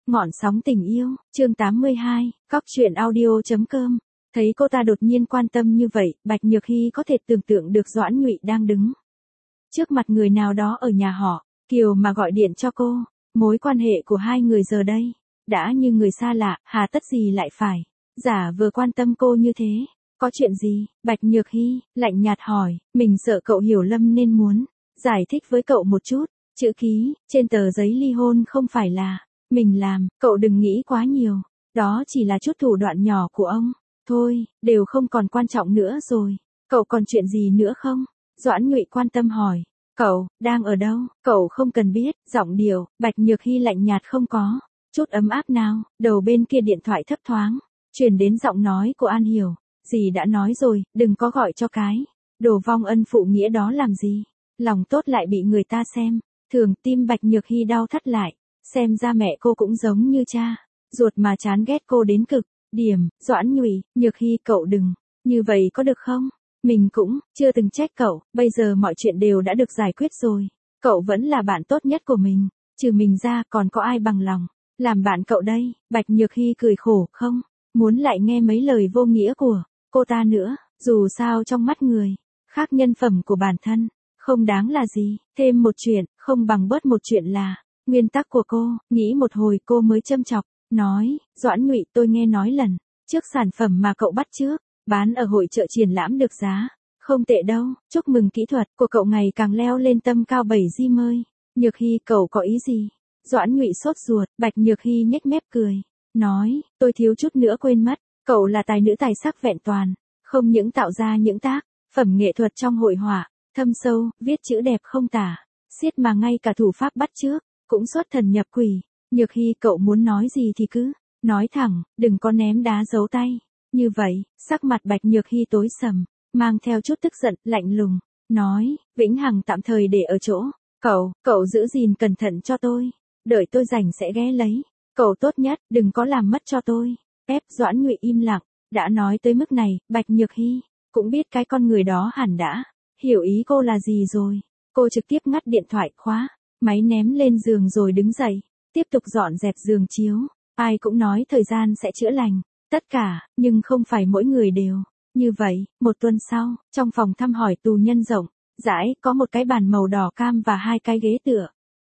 Ngọn sóng tình yêu, chương 82, Cóc truyện audio.com. Thấy cô ta đột nhiên quan tâm như vậy, Bạch Nhược Hy có thể tưởng tượng được Doãn Nhụy đang đứng trước mặt người nào đó ở nhà họ Kiều mà gọi điện cho cô. Mối quan hệ của hai người giờ đây đã như người xa lạ, hà tất gì lại phải giả vờ quan tâm cô như thế. Có chuyện gì? Bạch Nhược Hy lạnh nhạt hỏi. Mình sợ cậu hiểu lầm nên muốn giải thích với cậu một chút. Chữ ký trên tờ giấy ly hôn không phải là mình làm, cậu đừng nghĩ quá nhiều. Đó chỉ là chút thủ đoạn nhỏ của ông. Thôi, đều không còn quan trọng nữa rồi. Cậu còn chuyện gì nữa không? Doãn Nhụy quan tâm hỏi. Cậu, đang ở đâu? Cậu không cần biết. Giọng điệu, Bạch Nhược Hy lạnh nhạt không có chút ấm áp nào. Đầu bên kia điện thoại thấp thoáng truyền đến giọng nói của An Hiểu. Dì đã nói rồi, đừng có gọi cho cái đồ vong ân phụ nghĩa đó làm gì. Lòng tốt lại bị người ta xem thường. Tim Bạch Nhược Hy đau thắt lại. Xem ra mẹ cô cũng giống như cha ruột mà chán ghét cô đến cực điểm. Doãn Nhụy, Nhược Hy cậu đừng như vậy có được không? Mình cũng chưa từng trách cậu, bây giờ mọi chuyện đều đã được giải quyết rồi. Cậu vẫn là bạn tốt nhất của mình, trừ mình ra còn có ai bằng lòng làm bạn cậu đây? Bạch Nhược Hy cười khổ, không muốn lại nghe mấy lời vô nghĩa của cô ta nữa. Dù sao trong mắt người khác nhân phẩm của bản thân không đáng là gì, thêm một chuyện không bằng bớt một chuyện là nguyên tắc của cô. Nghĩ một hồi cô mới châm chọc nói, Doãn Nhụy, tôi nghe nói lần trước sản phẩm mà cậu bắt chước bán ở hội chợ triển lãm được giá không tệ đâu. Chúc mừng, kỹ thuật của cậu ngày càng leo lên tầm cao 7G mơi. Nhược Hy, cậu có ý gì? Doãn Nhụy sốt ruột. Bạch Nhược Hy nhếch mép cười nói, tôi thiếu chút nữa quên mất, cậu là tài nữ tài sắc vẹn toàn, không những tạo ra những tác phẩm nghệ thuật trong hội họa thâm sâu, viết chữ đẹp không tả xiết, mà ngay cả thủ pháp bắt chước cũng xuất thần nhập quỷ. Nhược Hy, cậu muốn nói gì thì cứ nói thẳng, đừng có ném đá giấu tay. Như vậy, sắc mặt Bạch Nhược Hy tối sầm, mang theo chút tức giận, lạnh lùng nói, Vĩnh Hằng tạm thời để ở chỗ cậu giữ gìn cẩn thận cho tôi, đợi tôi rảnh sẽ ghé lấy. Cậu tốt nhất đừng có làm mất cho tôi. Ép. Doãn Nhụy im lặng. Đã nói tới mức này, Bạch Nhược Hy cũng biết cái con người đó hẳn đã hiểu ý cô là gì rồi. Cô trực tiếp ngắt điện thoại, khóa máy, ném lên giường rồi đứng dậy, tiếp tục dọn dẹp giường chiếu. Ai cũng nói thời gian sẽ chữa lành tất cả, nhưng không phải mỗi người đều như vậy. Một tuần sau, trong phòng thăm hỏi tù nhân rộng rãi, có một cái bàn màu đỏ cam và hai cái ghế tựa.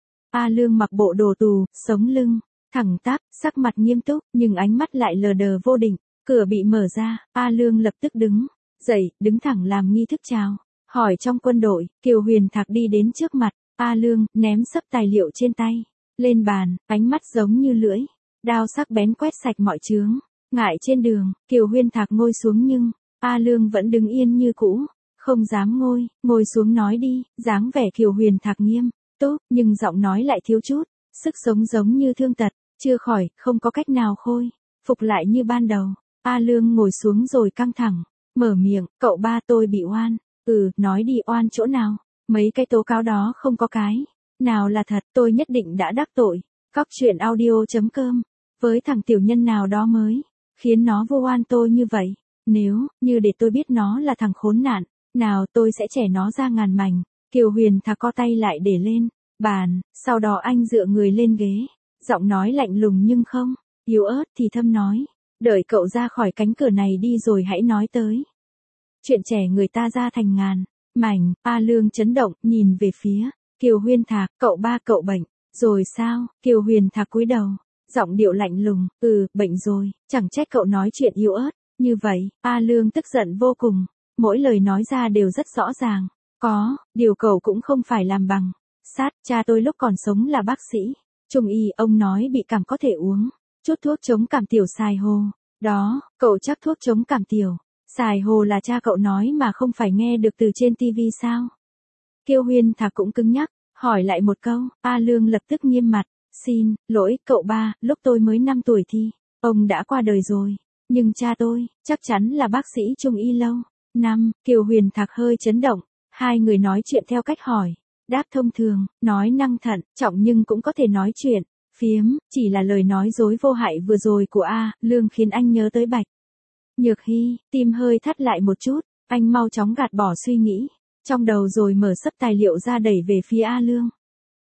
A Lương mặc bộ đồ tù, sống lưng thẳng tắp, sắc mặt nghiêm túc, nhưng ánh mắt lại lờ đờ vô định. Cửa bị mở ra, A Lương lập tức đứng dậy, đứng thẳng làm nghi thức chào hỏi trong quân đội. Kiều Huyền Thạc đi đến trước mặt A Lương, ném xấp tài liệu trên tay lên bàn, ánh mắt giống như lưỡi đao sắc bén quét sạch mọi chướng ngại trên đường. Kiều Huyền Thạc ngồi xuống nhưng A Lương vẫn đứng yên như cũ, không dám ngồi xuống. Nói đi. Dáng vẻ Kiều Huyền Thạc nghiêm túc, nhưng giọng nói lại thiếu chút sức sống, giống như thương tật chưa khỏi, không có cách nào khôi phục lại như ban đầu. A Lương ngồi xuống rồi căng thẳng mở miệng, cậu ba, tôi bị oan. Nói đi, oan chỗ nào? Mấy cái tố cáo đó không có cái nào là thật. Tôi nhất định đã đắc tội Cóc truyện audio.com với thằng tiểu nhân nào đó mới khiến nó vô oan tôi như vậy. Nếu như để tôi biết nó là thằng khốn nạn nào, tôi sẽ chẻ nó ra ngàn mảnh. Kiều Huyền Thạc co tay lại để lên bàn, sau đó anh dựa người lên ghế, giọng nói lạnh lùng nhưng không yếu ớt, thì thâm nói, đợi cậu ra khỏi cánh cửa này đi rồi hãy nói tới chuyện trẻ người ta ra thành ngàn mảnh. A Lương chấn động, nhìn về phía Kiều Huyền Thạc. Cậu ba, cậu bệnh rồi sao? Kiều Huyền Thạc cúi đầu, giọng điệu lạnh lùng, bệnh rồi. Chẳng trách cậu nói chuyện yếu ớt như vậy. A Lương tức giận vô cùng, mỗi lời nói ra đều rất rõ ràng. Có điều cậu cũng không phải làm bằng sát. Cha tôi lúc còn sống là bác sĩ trung y, ông nói bị cảm có thể uống chút thuốc chống cảm tiểu xài hồ. Đó, cậu chắc thuốc chống cảm tiểu xài hồ là cha cậu nói mà không phải nghe được từ trên tivi sao? Kiều Huyền Thạc cũng cứng nhắc hỏi lại một câu. A Lương lập tức nghiêm mặt, xin lỗi cậu ba, lúc tôi mới 5 tuổi thì ông đã qua đời rồi, nhưng cha tôi chắc chắn là bác sĩ trung y lâu năm. Kiều Huyền Thạc hơi chấn động. Hai người nói chuyện theo cách hỏi đáp thông thường, nói năng thận trọng nhưng cũng có thể nói chuyện phiếm. Chỉ là lời nói dối vô hại vừa rồi của A Lương khiến anh nhớ tới Bạch Nhược Hy, tim hơi thắt lại một chút. Anh mau chóng gạt bỏ suy nghĩ trong đầu rồi mở xấp tài liệu ra đẩy về phía A Lương.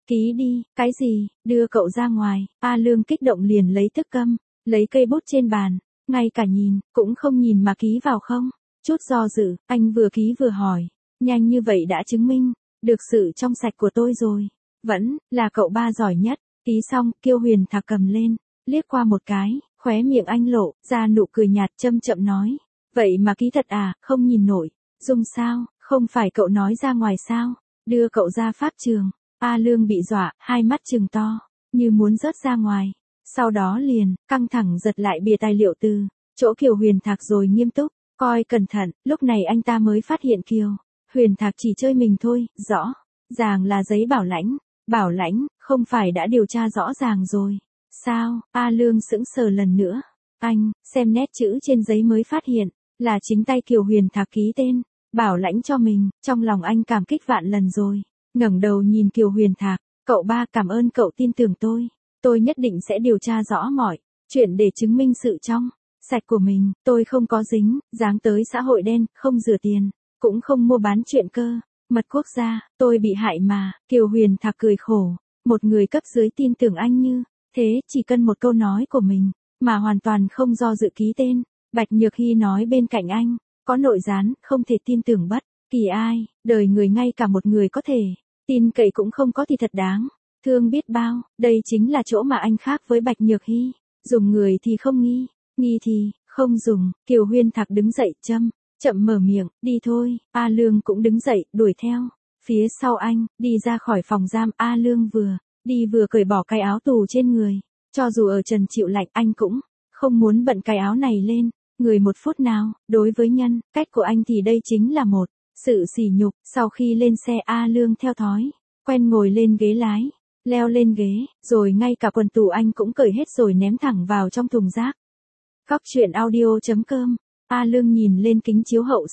Ký đi, cái gì, đưa cậu ra ngoài, A Lương kích động liền lấy thức câm, lấy cây bút trên bàn, ngay cả nhìn, cũng không nhìn mà ký vào không. Chút do dự, anh vừa ký vừa hỏi, nhanh như vậy đã chứng minh, được sự trong sạch của tôi rồi. Vẫn, là cậu ba giỏi nhất. Ký xong, Kiêu Huyền Thạc cầm lên, liếc qua một cái, khóe miệng anh lộ, ra nụ cười nhạt châm chậm nói. Vậy mà ký thật à, không nhìn nổi. Dung sao, không phải cậu nói ra ngoài sao, đưa cậu ra pháp trường. A Lương bị dọa, hai mắt trừng to, như muốn rớt ra ngoài. Sau đó liền, căng thẳng giật lại bìa tài liệu từ chỗ Kiều Huyền Thạc rồi nghiêm túc, coi cẩn thận, lúc này anh ta mới phát hiện Kiều Huyền Thạc chỉ chơi mình thôi, rõ ràng là giấy bảo lãnh, không phải đã điều tra rõ ràng rồi. Sao, A Lương sững sờ lần nữa, anh, xem nét chữ trên giấy mới phát hiện, là chính tay Kiều Huyền Thạc ký tên, bảo lãnh cho mình, trong lòng anh cảm kích vạn lần rồi, ngẩng đầu nhìn Kiều Huyền Thạc, cậu ba cảm ơn cậu tin tưởng tôi nhất định sẽ điều tra rõ mọi chuyện để chứng minh sự trong sạch của mình, tôi không có dính dáng tới xã hội đen, không rửa tiền, cũng không mua bán chuyện cơ mật quốc gia, tôi bị hại mà. Kiều Huyền Thạc cười khổ, một người cấp dưới tin tưởng anh như thế, chỉ cần một câu nói của mình, mà hoàn toàn không do dự ký tên. Bạch Nhược Hy nói bên cạnh anh, có nội gián, không thể tin tưởng bất kỳ ai, đời người ngay cả một người có thể tin cậy cũng không có thì thật đáng thương biết bao. Đây chính là chỗ mà anh khác với Bạch Nhược Hy, dùng người thì không nghi thì không dùng. Kiều Huyền Thạc đứng dậy chậm mở miệng, đi thôi. A Lương cũng đứng dậy, đuổi theo phía sau anh, đi ra khỏi phòng giam. A Lương vừa đi vừa cởi bỏ cái áo tù trên người, cho dù ở trần chịu lạnh anh cũng không muốn bận cái áo này lên người một phút nào. Đối với nhân cách của anh thì đây chính là một sự sỉ nhục. Sau khi lên xe, A Lương theo thói quen ngồi lên ghế lái, leo lên ghế, rồi ngay cả quần tù anh cũng cởi hết rồi ném thẳng vào trong thùng rác. Cóc truyện audio.com. A Lương nhìn lên kính chiếu hậu,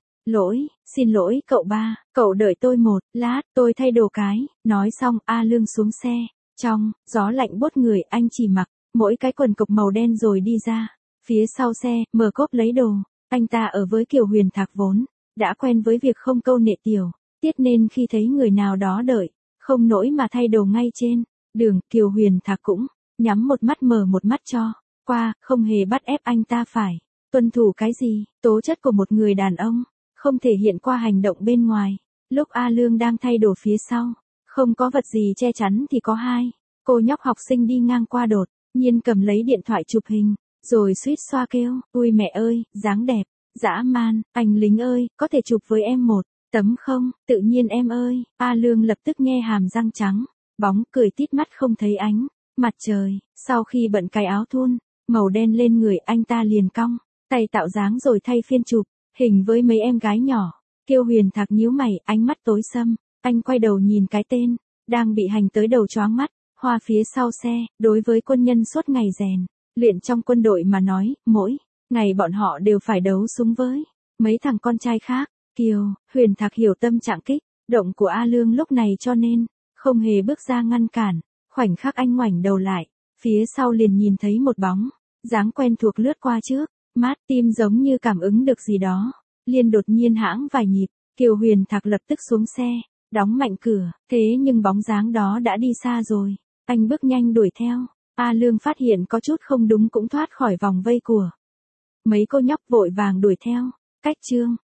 xin lỗi cậu ba, cậu đợi tôi một lát, tôi thay đồ cái. Nói xong, A Lương xuống xe, trong gió lạnh buốt người, anh chỉ mặc mỗi cái quần cộc màu đen rồi đi ra phía sau xe, mở cốp lấy đồ. Anh ta ở với Kiều Huyền Thạc vốn đã quen với việc không câu nệ tiểu tiết, nên khi thấy người nào đó đợi không nổi mà thay đồ ngay trên đường, Kiều Huyền Thạc cũng nhắm một mắt mở một mắt cho qua, không hề bắt ép anh ta phải tuân thủ cái gì. Tố chất của một người đàn ông không thể hiện qua hành động bên ngoài. Lúc A Lương đang thay đồ phía sau, không có vật gì che chắn thì có hai cô nhóc học sinh đi ngang qua, đột nhiên cầm lấy điện thoại chụp hình, rồi suýt xoa kêu, ui mẹ ơi, dáng đẹp dã man, anh lính ơi, có thể chụp với em một tấm không? Tự nhiên em ơi. A Lương lập tức nghe hàm răng trắng bóng, cười tít mắt không thấy ánh mặt trời. Sau khi bận cái áo thun màu đen lên người, anh ta liền cong tay tạo dáng rồi thay phiên chụp hình với mấy em gái nhỏ. Kiều Huyền Thạc nhíu mày, ánh mắt tối sầm, anh quay đầu nhìn cái tên đang bị hành tới đầu choáng mắt, Hoa phía sau xe. Đối với quân nhân suốt ngày rèn luyện trong quân đội mà nói, mỗi ngày bọn họ đều phải đấu súng với mấy thằng con trai khác. Kiều Huyền Thạc hiểu tâm trạng kích động của A Lương lúc này, cho nên không hề bước ra ngăn cản. Khoảnh khắc anh ngoảnh đầu lại, phía sau liền nhìn thấy một bóng dáng quen thuộc lướt qua trước mắt, tim giống như cảm ứng được gì đó, liền đột nhiên hãng vài nhịp. Kiều Huyền Thạc lập tức xuống xe, đóng mạnh cửa, thế nhưng bóng dáng đó đã đi xa rồi. Anh bước nhanh đuổi theo. A Lương phát hiện có chút không đúng, cũng thoát khỏi vòng vây của mấy cô nhóc, vội vàng đuổi theo. Cách chương